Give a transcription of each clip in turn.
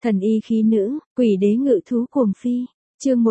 Thần y khí nữ, quỷ đế ngự thú cuồng phi. Chương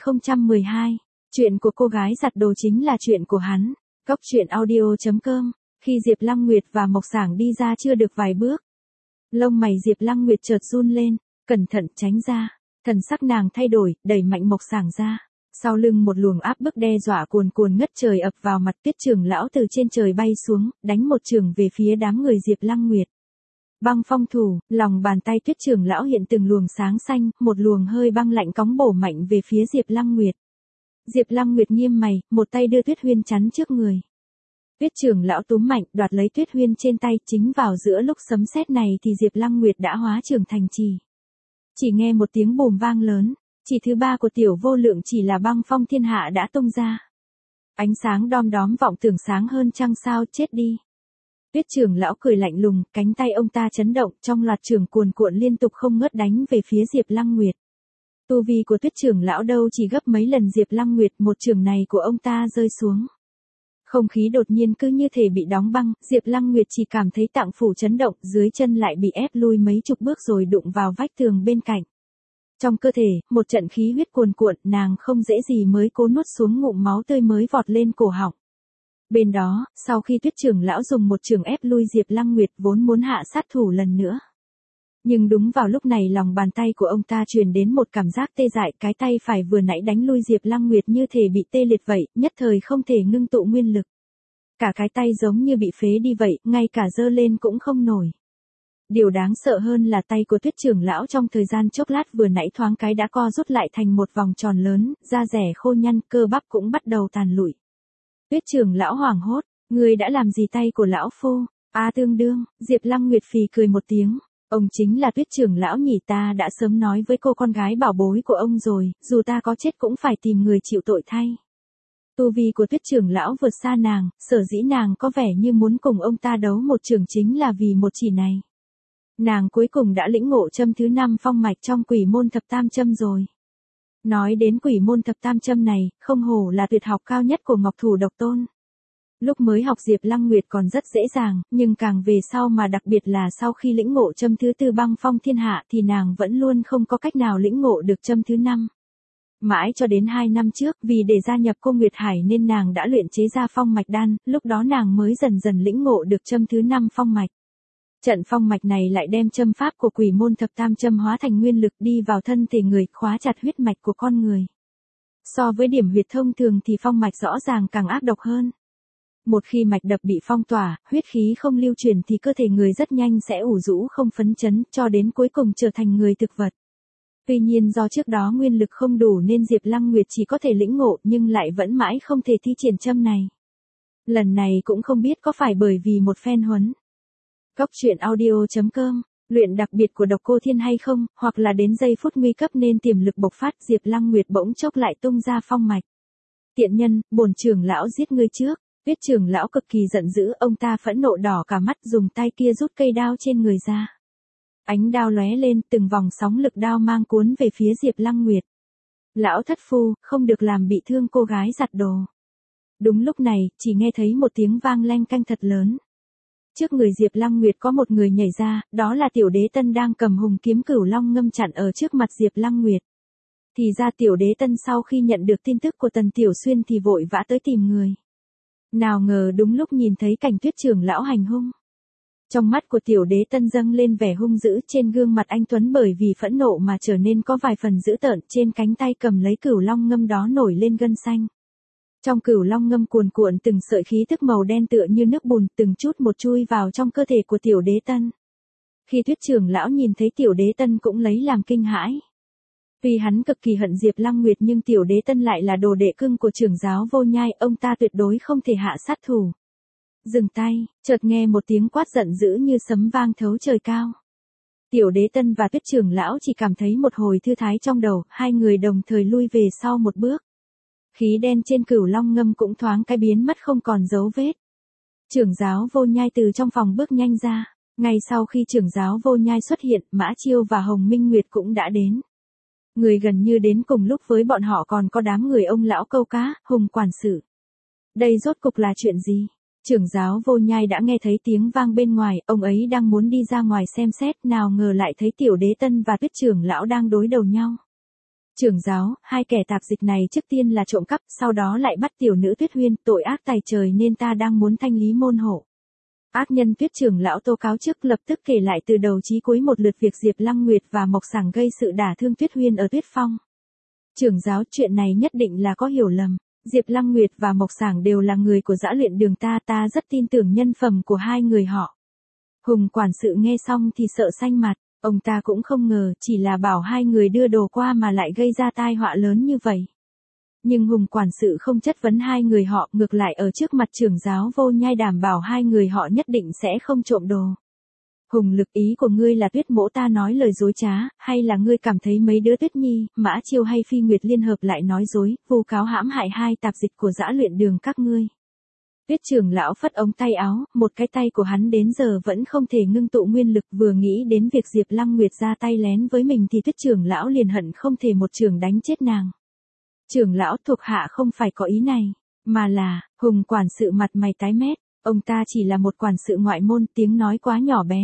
1012. Chuyện của cô gái giặt đồ chính là chuyện của hắn. Góc truyện audio.com. Khi Diệp Lăng Nguyệt và Mộc Sảng đi ra chưa được vài bước, lông mày Diệp Lăng Nguyệt chợt run lên, cẩn thận tránh ra. Thần sắc nàng thay đổi, đẩy mạnh Mộc Sảng ra. Sau lưng một luồng áp bức đe dọa cuồn cuồn ngất trời ập vào mặt. Tiết trưởng lão từ trên trời bay xuống, đánh một chưởng về phía đám người Diệp Lăng Nguyệt. Băng phong thủ, lòng bàn tay Tuyết trưởng lão hiện từng luồng sáng xanh, một luồng hơi băng lạnh cóng bổ mạnh về phía Diệp Lăng Nguyệt. Diệp Lăng Nguyệt nghiêm mày, một tay đưa Tuyết Huyên chắn trước người. Tuyết trưởng lão túm mạnh, đoạt lấy Tuyết Huyên trên tay. Chính vào giữa lúc sấm sét này thì Diệp Lăng Nguyệt đã hóa trưởng thành trì. Chỉ nghe một tiếng bùm vang lớn, chỉ thứ ba của Tiểu Vô Lượng chỉ là băng phong thiên hạ đã tung ra. Ánh sáng đom đóm vọng tưởng sáng hơn trăng sao. Chết đi. Tuyết trưởng lão cười lạnh lùng, cánh tay ông ta chấn động, trong loạt chưởng cuồn cuộn liên tục không ngớt đánh về phía Diệp Lăng Nguyệt. Tu vi của Tuyết trưởng lão đâu chỉ gấp mấy lần Diệp Lăng Nguyệt, một chưởng này của ông ta rơi xuống. Không khí đột nhiên cứ như thể bị đóng băng, Diệp Lăng Nguyệt chỉ cảm thấy tạng phủ chấn động, dưới chân lại bị ép lui mấy chục bước rồi đụng vào vách tường bên cạnh. Trong cơ thể, một trận khí huyết cuồn cuộn, nàng không dễ gì mới cố nuốt xuống ngụm máu tươi mới vọt lên cổ họng. Bên đó, sau khi Tuyết trưởng lão dùng một chưởng ép lui Diệp Lăng Nguyệt vốn muốn hạ sát thủ lần nữa. Nhưng đúng vào lúc này lòng bàn tay của ông ta truyền đến một cảm giác tê dại, cái tay phải vừa nãy đánh lui Diệp Lăng Nguyệt như thể bị tê liệt vậy, nhất thời không thể ngưng tụ nguyên lực. Cả cái tay giống như bị phế đi vậy, ngay cả giơ lên cũng không nổi. Điều đáng sợ hơn là tay của Tuyết trưởng lão trong thời gian chốc lát vừa nãy thoáng cái đã co rút lại thành một vòng tròn lớn, da rẻ khô nhăn, cơ bắp cũng bắt đầu tàn lụi. Tuyết trưởng lão hoảng hốt, ngươi đã làm gì tay của lão phu? Tương đương, Diệp Lăng Nguyệt phì cười một tiếng. Ông chính là Tuyết trưởng lão nhỉ, ta đã sớm nói với cô con gái bảo bối của ông rồi, dù ta có chết cũng phải tìm người chịu tội thay. Tu vi của Tuyết trưởng lão vượt xa nàng, sở dĩ nàng có vẻ như muốn cùng ông ta đấu một chưởng chính là vì một chỉ này. Nàng cuối cùng đã lĩnh ngộ châm thứ 5 phong mạch trong Quỷ môn thập tam châm rồi. Nói đến Quỷ môn thập tam châm này, không hổ là tuyệt học cao nhất của Ngọc Thủ Độc Tôn. Lúc mới học Diệp Lăng Nguyệt còn rất dễ dàng, nhưng càng về sau mà đặc biệt là sau khi lĩnh ngộ châm thứ 4 băng phong thiên hạ thì nàng vẫn luôn không có cách nào lĩnh ngộ được châm thứ 5. Mãi cho đến 2 năm trước, vì để gia nhập Cô Nguyệt Hải nên nàng đã luyện chế ra phong mạch đan, lúc đó nàng mới dần dần lĩnh ngộ được châm thứ 5 phong mạch. Trận phong mạch này lại đem châm pháp của Quỷ môn thập tam châm hóa thành nguyên lực đi vào thân thể người, khóa chặt huyết mạch của con người. So với điểm huyệt thông thường thì phong mạch rõ ràng càng ác độc hơn. Một khi mạch đập bị phong tỏa, huyết khí không lưu truyền thì cơ thể người rất nhanh sẽ ủ rũ không phấn chấn, cho đến cuối cùng trở thành người thực vật. Tuy nhiên do trước đó nguyên lực không đủ nên Diệp Lăng Nguyệt chỉ có thể lĩnh ngộ nhưng lại vẫn mãi không thể thi triển châm này. Lần này cũng không biết có phải bởi vì một phen huấn Góc truyện audio.com, luyện đặc biệt của Độc Cô Thiên hay không, hoặc là đến giây phút nguy cấp nên tiềm lực bộc phát, Diệp Lăng Nguyệt bỗng chốc lại tung ra phong mạch. Tiện nhân, bổn trưởng lão giết ngươi trước. Tuyết trưởng lão cực kỳ giận dữ, ông ta phẫn nộ đỏ cả mắt, dùng tay kia rút cây đao trên người ra. Ánh đao lóe lên, từng vòng sóng lực đao mang cuốn về phía Diệp Lăng Nguyệt. Lão thất phu, không được làm bị thương cô gái giặt đồ. Đúng lúc này, chỉ nghe thấy một tiếng vang leng canh thật lớn. Trước người Diệp Lăng Nguyệt có một người nhảy ra, đó là Tiểu Đế Tân đang cầm hùng kiếm Cửu Long Ngâm chặn ở trước mặt Diệp Lăng Nguyệt. Thì ra Tiểu Đế Tân sau khi nhận được tin tức của Tần Tiểu Xuyên thì vội vã tới tìm người. Nào ngờ đúng lúc nhìn thấy cảnh Tuyết trưởng lão hành hung. Trong mắt của Tiểu Đế Tân dâng lên vẻ hung dữ, trên gương mặt anh tuấn bởi vì phẫn nộ mà trở nên có vài phần dữ tợn, trên cánh tay cầm lấy Cửu Long Ngâm đó nổi lên gân xanh. Trong Cửu Long Ngâm cuồn cuộn từng sợi khí tức màu đen tựa như nước bùn, từng chút một chui vào trong cơ thể của Tiểu Đế Tân. Khi Tuyết trưởng lão nhìn thấy Tiểu Đế Tân cũng lấy làm kinh hãi. Tuy hắn cực kỳ hận Diệp Lăng Nguyệt nhưng Tiểu Đế Tân lại là đồ đệ cưng của trưởng giáo Vô Nhai, ông ta tuyệt đối không thể hạ sát thủ. Dừng tay, chợt nghe một tiếng quát giận dữ như sấm vang thấu trời cao. Tiểu Đế Tân và Tuyết trưởng lão chỉ cảm thấy một hồi thư thái trong đầu, hai người đồng thời lui về sau một bước. Khí đen trên Cửu Long Ngâm cũng thoáng cái biến mất không còn dấu vết. Trưởng giáo Vô Nhai từ trong phòng bước nhanh ra, ngay sau khi trưởng giáo Vô Nhai xuất hiện, Mã Chiêu và Hồng Minh Nguyệt cũng đã đến. Người gần như đến cùng lúc với bọn họ còn có đám người ông lão câu cá, Hùng quản sự. Đây rốt cục là chuyện gì? Trưởng giáo Vô Nhai đã nghe thấy tiếng vang bên ngoài, ông ấy đang muốn đi ra ngoài xem xét, nào ngờ lại thấy Tiểu Đế Tân và Tuyết trưởng lão đang đối đầu nhau. Trưởng giáo, hai kẻ tạp dịch này trước tiên là trộm cắp, sau đó lại bắt tiểu nữ Tuyết Huyên, tội ác tày trời nên ta đang muốn thanh lý môn hộ. Ác nhân Tuyết trưởng lão tố cáo trước, lập tức kể lại từ đầu chí cuối một lượt việc Diệp Lăng Nguyệt và Mộc Sảng gây sự đả thương Tuyết Huyên ở Tuyết Phong. Trưởng giáo, chuyện này nhất định là có hiểu lầm. Diệp Lăng Nguyệt và Mộc Sảng đều là người của Dã Luyện Đường ta rất tin tưởng nhân phẩm của hai người họ. Hùng quản sự nghe xong thì sợ xanh mặt, ông ta cũng không ngờ chỉ là bảo hai người đưa đồ qua mà lại gây ra tai họa lớn như vậy. Nhưng Hùng quản sự không chất vấn hai người họ, ngược lại ở trước mặt trưởng giáo Vô Nhai đảm bảo hai người họ nhất định sẽ không trộm đồ. Hùng Lực, ý của ngươi là Tuyết mỗ ta nói lời dối trá, hay là ngươi cảm thấy mấy đứa Tuyết Nhi, Mã Chiêu hay Phi Nguyệt liên hợp lại nói dối, vu cáo hãm hại hai tạp dịch của Dã Luyện Đường các ngươi? Tuyết trưởng lão phất ống tay áo, một cái tay của hắn đến giờ vẫn không thể ngưng tụ nguyên lực, vừa nghĩ đến việc Diệp Lăng Nguyệt ra tay lén với mình thì Tuyết trưởng lão liền hận không thể một chưởng đánh chết nàng. Trưởng lão, thuộc hạ không phải có ý này, mà là, Hùng quản sự mặt mày tái mét, ông ta chỉ là một quản sự ngoại môn, tiếng nói quá nhỏ bé.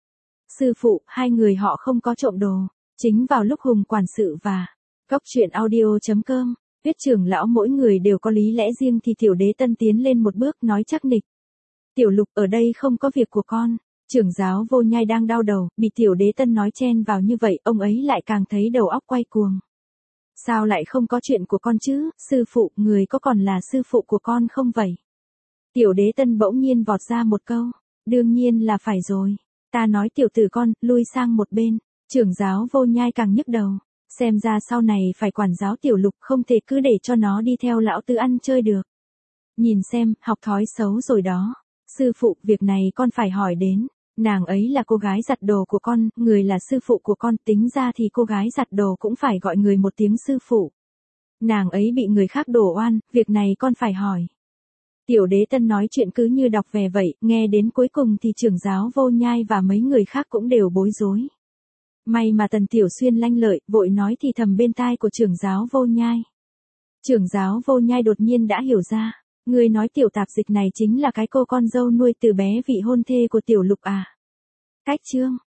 Sư phụ, hai người họ không có trộm đồ. Chính vào lúc Hùng quản sự và Góc Truyện Audio.com, Tuyết trưởng lão mỗi người đều có lý lẽ riêng thì Tiểu Đế Tân tiến lên một bước nói chắc nịch. Tiểu Lục, ở đây không có việc của con. Trưởng giáo Vô Nhai đang đau đầu, bị Tiểu Đế Tân nói chen vào như vậy, ông ấy lại càng thấy đầu óc quay cuồng. Sao lại không có chuyện của con chứ, sư phụ, người có còn là sư phụ của con không vậy? Tiểu Đế Tân bỗng nhiên vọt ra một câu, đương nhiên là phải rồi. Ta nói tiểu tử con, lui sang một bên. Trưởng giáo Vô Nhai càng nhức đầu. Xem ra sau này phải quản giáo Tiểu Lục, không thể cứ để cho nó đi theo lão tứ ăn chơi được. Nhìn xem, học thói xấu rồi đó. Sư phụ, việc này con phải hỏi đến. Nàng ấy là cô gái giặt đồ của con, người là sư phụ của con, tính ra thì cô gái giặt đồ cũng phải gọi người một tiếng sư phụ. Nàng ấy bị người khác đổ oan, việc này con phải hỏi. Tiểu Đế Tân nói chuyện cứ như đọc về vậy, nghe đến cuối cùng thì trưởng giáo Vô Nhai và mấy người khác cũng đều bối rối. May mà Tần Tiểu Xuyên lanh lợi, vội nói thì thầm bên tai của trưởng giáo Vô Nhai. Trưởng giáo Vô Nhai đột nhiên đã hiểu ra, người nói tiểu tạp dịch này chính là cái cô con dâu nuôi từ bé vị hôn thê của Tiểu Lục à? Cách chương